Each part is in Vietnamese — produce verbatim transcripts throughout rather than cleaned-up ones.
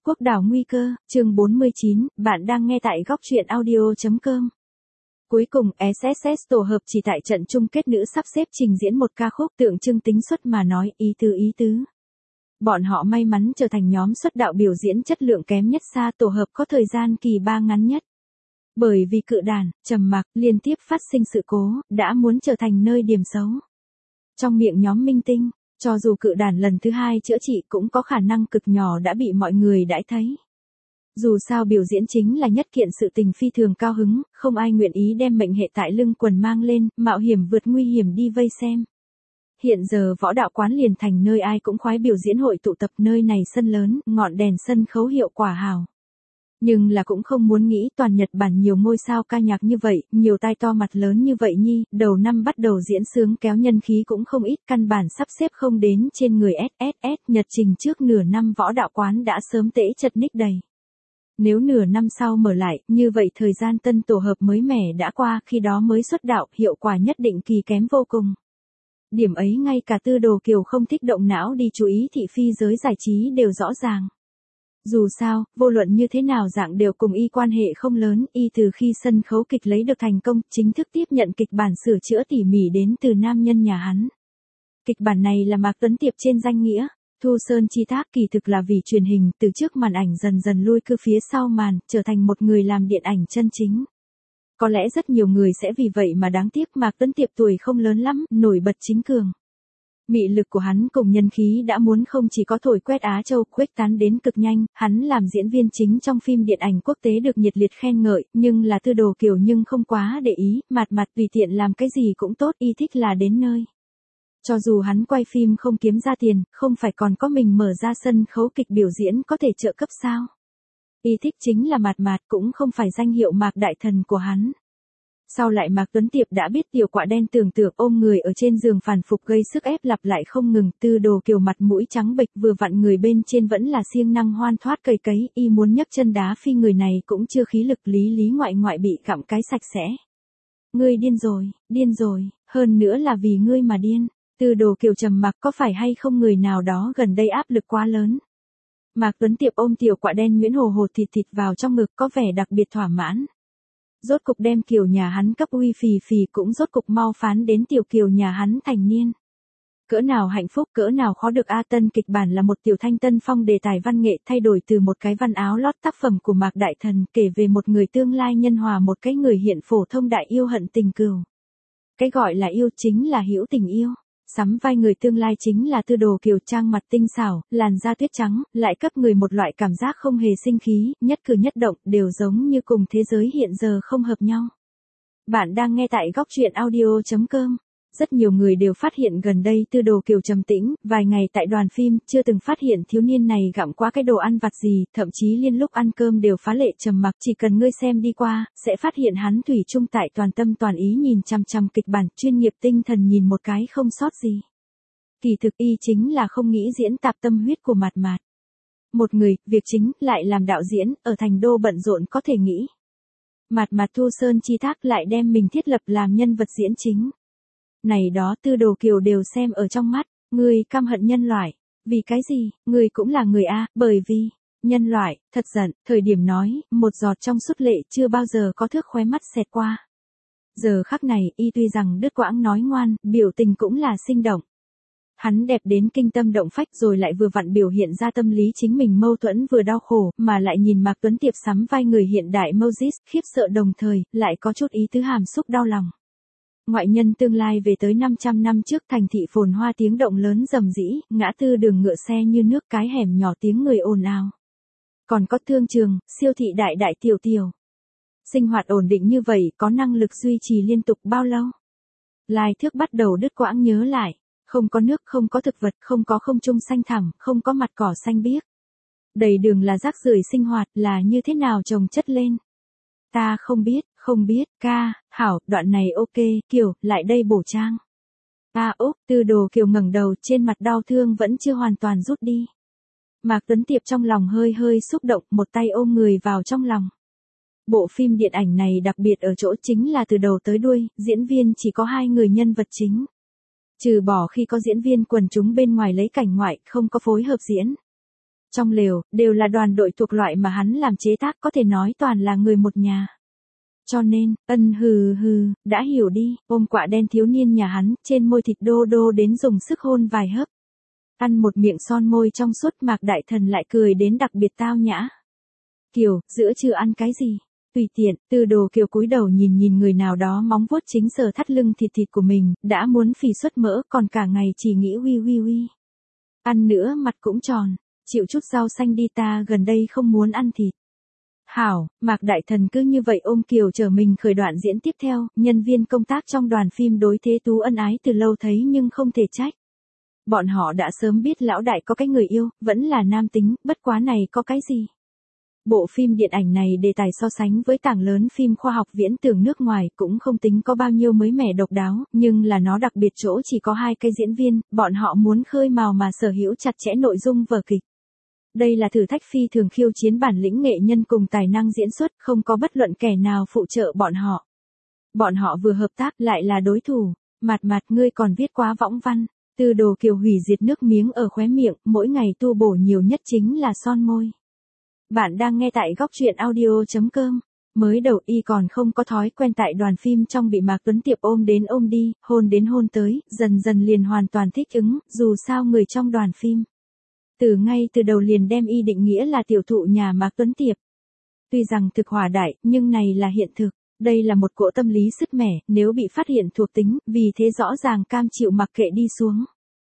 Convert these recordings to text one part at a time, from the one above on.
Quốc đảo nguy cơ, chương bốn mươi chín, bạn đang nghe tại góc truyện audio chấm com. Cuối cùng, ét ét ét tổ hợp chỉ tại trận chung kết nữ sắp xếp trình diễn một ca khúc tượng trưng tính xuất mà nói ý tứ ý tứ. Bọn họ may mắn trở thành nhóm xuất đạo biểu diễn chất lượng kém nhất xa tổ hợp có thời gian kỳ ba ngắn nhất. Bởi vì cự đàn, trầm mặc, liên tiếp phát sinh sự cố, đã muốn trở thành nơi điểm xấu. Trong miệng nhóm minh tinh, cho dù cự đàn lần thứ hai chữa trị cũng có khả năng cực nhỏ đã bị mọi người đãi thấy. Dù sao biểu diễn chính là nhất kiện sự tình phi thường cao hứng, không ai nguyện ý đem mệnh hệ tại lưng quần mang lên, mạo hiểm vượt nguy hiểm đi vây xem. Hiện giờ võ đạo quán liền thành nơi ai cũng khoái biểu diễn hội tụ tập, nơi này sân lớn, ngọn đèn sân khấu hiệu quả hào. Nhưng là cũng không muốn nghĩ toàn Nhật Bản nhiều ngôi sao ca nhạc như vậy, nhiều tai to mặt lớn như vậy nhi, đầu năm bắt đầu diễn sướng kéo nhân khí cũng không ít, căn bản sắp xếp không đến trên người ét ét ét, nhật trình trước nửa năm võ đạo quán đã sớm tễ chật ních đầy. Nếu nửa năm sau mở lại, như vậy thời gian tân tổ hợp mới mẻ đã qua, khi đó mới xuất đạo, hiệu quả nhất định kỳ kém vô cùng. Điểm ấy ngay cả Tư Đồ Kiều không thích động não đi chú ý thị phi giới giải trí đều rõ ràng. Dù sao, vô luận như thế nào dạng đều cùng y quan hệ không lớn, y từ khi sân khấu kịch lấy được thành công, chính thức tiếp nhận kịch bản sửa chữa tỉ mỉ đến từ nam nhân nhà hắn. Kịch bản này là Mạc Tuấn Tiệp trên danh nghĩa, Thu Sơn chi thác kỳ thực là vì truyền hình, từ trước màn ảnh dần dần lui cư phía sau màn, trở thành một người làm điện ảnh chân chính. Có lẽ rất nhiều người sẽ vì vậy mà đáng tiếc Mạc Tuấn Tiệp tuổi không lớn lắm, nổi bật chính cường. Mị lực của hắn cùng nhân khí đã muốn không chỉ có thổi quét Á Châu, khuếch tán đến cực nhanh, hắn làm diễn viên chính trong phim điện ảnh quốc tế được nhiệt liệt khen ngợi, nhưng là Tư Đồ Kiều nhưng không quá để ý, mạt mạt tùy tiện làm cái gì cũng tốt, y thích là đến nơi. Cho dù hắn quay phim không kiếm ra tiền, không phải còn có mình mở ra sân khấu kịch biểu diễn có thể trợ cấp sao? Y thích chính là mạt mạt, cũng không phải danh hiệu Mạc Đại Thần của hắn. Sau lại Mạc Tuấn Tiệp đã biết tiểu quạ đen tưởng tượng ôm người ở trên giường phản phục gây sức ép lặp lại không ngừng, Tư Đồ Kiều mặt mũi trắng bệch vừa vặn người bên trên vẫn là siêng năng hoan thoát cầy cấy, y muốn nhấc chân đá phi người này cũng chưa khí lực, lý lý ngoại ngoại bị gặm cái sạch sẽ. Ngươi điên rồi, điên rồi, hơn nữa là vì ngươi mà điên. Tư Đồ Kiều trầm mặc, có phải hay không người nào đó gần đây áp lực quá lớn. Mạc Tuấn Tiệp ôm tiểu quạ đen Nguyễn Hồ Hồ thịt thịt vào trong ngực có vẻ đặc biệt thỏa mãn. Rốt cục đem Kiều nhà hắn cấp uy phì phì, cũng rốt cục mau phán đến tiểu Kiều nhà hắn thành niên. Cỡ nào hạnh phúc, cỡ nào khó được a. Tân kịch bản là một tiểu thanh tân phong đề tài văn nghệ, thay đổi từ một cái văn áo lót tác phẩm của Mạc Đại Thần, kể về một người tương lai nhân hòa một cái người hiện phổ thông đại yêu hận tình cừu. Cái gọi là yêu chính là hữu tình yêu. Sắm vai người tương lai chính là Tư Đồ Kiều, trang mặt tinh xảo, làn da tuyết trắng, lại cấp người một loại cảm giác không hề sinh khí, nhất cử nhất động đều giống như cùng thế giới hiện giờ không hợp nhau. Bạn đang nghe tại góc truyện audio chấm com. Rất nhiều người đều phát hiện gần đây Tư Đồ Kiều trầm tĩnh, vài ngày tại đoàn phim, chưa từng phát hiện thiếu niên này gặm qua cái đồ ăn vặt gì, thậm chí liên lúc ăn cơm đều phá lệ trầm mặc, chỉ cần ngươi xem đi qua, sẽ phát hiện hắn thủy chung tại toàn tâm toàn ý nhìn chằm chằm kịch bản, chuyên nghiệp tinh thần nhìn một cái không sót gì. Kỳ thực y chính là không nghĩ diễn tạp tâm huyết của mạt mạt. Một người, việc chính, lại làm đạo diễn, ở thành đô bận rộn có thể nghĩ. Mạt mạt Thu Sơn chi thác lại đem mình thiết lập làm nhân vật diễn chính. Này đó Tư Đồ Kiều đều xem ở trong mắt, ngươi căm hận nhân loại, vì cái gì, ngươi cũng là người a, bởi vì, nhân loại, thật giận, thời điểm nói, một giọt trong suốt lệ chưa bao giờ có thước khóe mắt xẹt qua. Giờ khắc này, y tuy rằng đứt quãng nói ngoan, biểu tình cũng là sinh động. Hắn đẹp đến kinh tâm động phách rồi lại vừa vặn biểu hiện ra tâm lý chính mình mâu thuẫn vừa đau khổ, mà lại nhìn Mạc Tuấn Tiệp sắm vai người hiện đại Moses, khiếp sợ đồng thời, lại có chút ý tứ hàm xúc đau lòng. Ngoại nhân tương lai về tới năm trăm năm trước, thành thị phồn hoa tiếng động lớn rầm rĩ, ngã tư đường ngựa xe như nước, cái hẻm nhỏ tiếng người ồn ào. Còn có thương trường, siêu thị đại đại tiểu tiểu. Sinh hoạt ổn định như vậy, có năng lực duy trì liên tục bao lâu? Lai Thước bắt đầu đứt quãng nhớ lại, không có nước, không có thực vật, không có không trung xanh thẳm, không có mặt cỏ xanh biếc. Đầy đường là rác rưởi sinh hoạt, là như thế nào chồng chất lên? Ta không biết, không biết, ca, hảo, đoạn này ok, Kiều, lại đây bổ trang. A Úc, Tư Đồ Kiều ngẩng đầu, trên mặt đau thương vẫn chưa hoàn toàn rút đi. Mạc Tuấn Tiệp trong lòng hơi hơi xúc động, một tay ôm người vào trong lòng. Bộ phim điện ảnh này đặc biệt ở chỗ chính là từ đầu tới đuôi, diễn viên chỉ có hai người nhân vật chính. Trừ bỏ khi có diễn viên quần chúng bên ngoài lấy cảnh ngoại, không có phối hợp diễn. Trong lều, đều là đoàn đội thuộc loại mà hắn làm chế tác, có thể nói toàn là người một nhà. Cho nên, ân hừ hừ, đã hiểu đi, ôm quạ đen thiếu niên nhà hắn, trên môi thịt đô đô đến dùng sức hôn vài hớp. Ăn một miệng son môi trong suốt, Mạc Đại Thần lại cười đến đặc biệt tao nhã. Kiều, giữa trưa ăn cái gì? Tùy tiện, Tư Đồ Kiều cúi đầu nhìn nhìn người nào đó móng vuốt chính sờ thắt lưng thịt thịt của mình, đã muốn phì xuất mỡ, còn cả ngày chỉ nghĩ uy uy uy. Ăn nữa mặt cũng tròn, chịu chút rau xanh đi, ta gần đây không muốn ăn thịt. Hảo, Mạc Đại Thần cứ như vậy ôm Kiều chờ mình khởi đoạn diễn tiếp theo, nhân viên công tác trong đoàn phim đối Thế Tú ân ái từ lâu thấy nhưng không thể trách. Bọn họ đã sớm biết lão đại có cái người yêu, vẫn là nam tính, bất quá này có cái gì. Bộ phim điện ảnh này đề tài so sánh với tảng lớn phim khoa học viễn tưởng nước ngoài cũng không tính có bao nhiêu mới mẻ độc đáo, nhưng là nó đặc biệt chỗ chỉ có hai cái diễn viên, bọn họ muốn khơi mào mà sở hữu chặt chẽ nội dung vở kịch. Đây là thử thách phi thường khiêu chiến bản lĩnh nghệ nhân cùng tài năng diễn xuất, không có bất luận kẻ nào phụ trợ bọn họ. Bọn họ vừa hợp tác lại là đối thủ, Mạt Mạt ngươi còn viết quá võng văn. Tư Đồ Kiều hủy diệt nước miếng ở khóe miệng, mỗi ngày tu bổ nhiều nhất chính là son môi. Bạn đang nghe tại góc truyện audio chấm com. Mới đầu y còn không có thói quen tại đoàn phim trong bị Mạc Tuấn Tiệp ôm đến ôm đi, hôn đến hôn tới, dần dần liền hoàn toàn thích ứng, dù sao người trong đoàn phim. Từ ngay từ đầu liền đem y định nghĩa là tiểu thụ nhà Mạc Tuấn Tiệp. Tuy rằng thực hòa đại, nhưng này là hiện thực. Đây là một cỗ tâm lý sứt mẻ, nếu bị phát hiện thuộc tính, vì thế rõ ràng cam chịu mặc kệ đi xuống.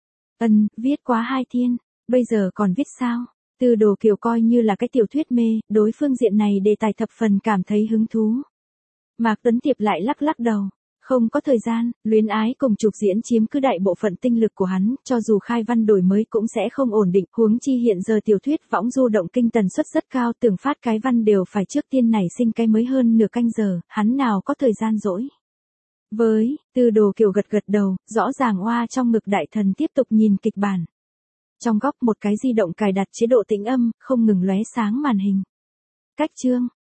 Ân, viết quá hai thiên, bây giờ còn viết sao? Tư Đồ Kiều coi như là cái tiểu thuyết mê, đối phương diện này đề tài thập phần cảm thấy hứng thú. Mạc Tuấn Tiệp lại lắc lắc đầu. Không có thời gian, luyến ái cùng trục diễn chiếm cứ đại bộ phận tinh lực của hắn, cho dù khai văn đổi mới cũng sẽ không ổn định, huống chi hiện giờ tiểu thuyết võng du động kinh tần suất rất cao, tưởng phát cái văn đều phải trước tiên nảy sinh cái mới hơn nửa canh giờ, hắn nào có thời gian rỗi. Với, Tư Đồ Kiều gật gật đầu, rõ ràng oa trong ngực Đại Thần tiếp tục nhìn kịch bản. Trong góc một cái di động cài đặt chế độ tĩnh âm, không ngừng lóe sáng màn hình. Cách chương.